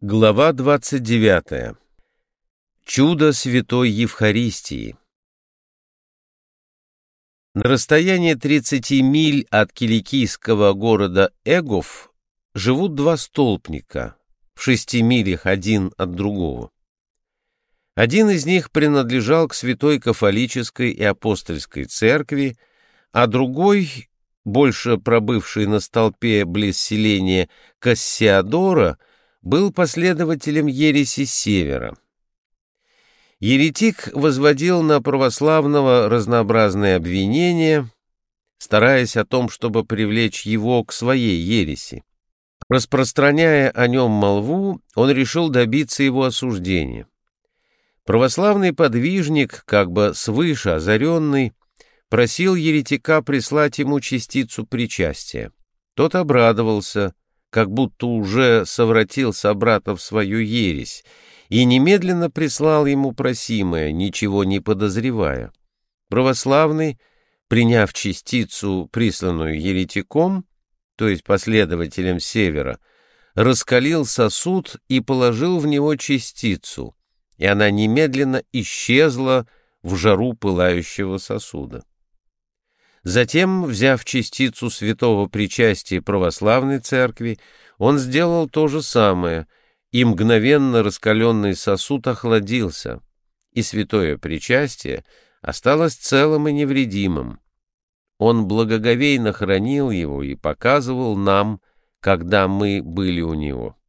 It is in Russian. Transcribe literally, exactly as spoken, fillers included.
Глава двадцать девятая. Чудо святой Евхаристии. На расстоянии тридцати миль от киликийского города Эгов живут два столпника, в шести милях один от другого. Один из них принадлежал к Святой Кафолической и Апостольской церкви, а другой, больше пробывший на столпе близ селения Кассиадора, был последователем ереси Севера. Еретик возводил на православного разнообразные обвинения, стараясь о том, чтобы привлечь его к своей ереси. Распространяя о нем молву, он решил добиться его осуждения. Православный подвижник, как бы свыше озаренный, просил еретика прислать ему частицу причастия. Тот обрадовался, как будто уже совратил собрата в свою ересь, и немедленно прислал ему просимое, ничего не подозревая. Православный, приняв частицу, присланную еретиком, то есть последователем Севера, раскалил сосуд и положил в него частицу, и она немедленно исчезла в жару пылающего сосуда. Затем, взяв частицу святого причастия православной церкви, он сделал то же самое, и мгновенно раскаленный сосуд охладился, и святое причастие осталось целым и невредимым. Он благоговейно хранил его и показывал нам, когда мы были у него.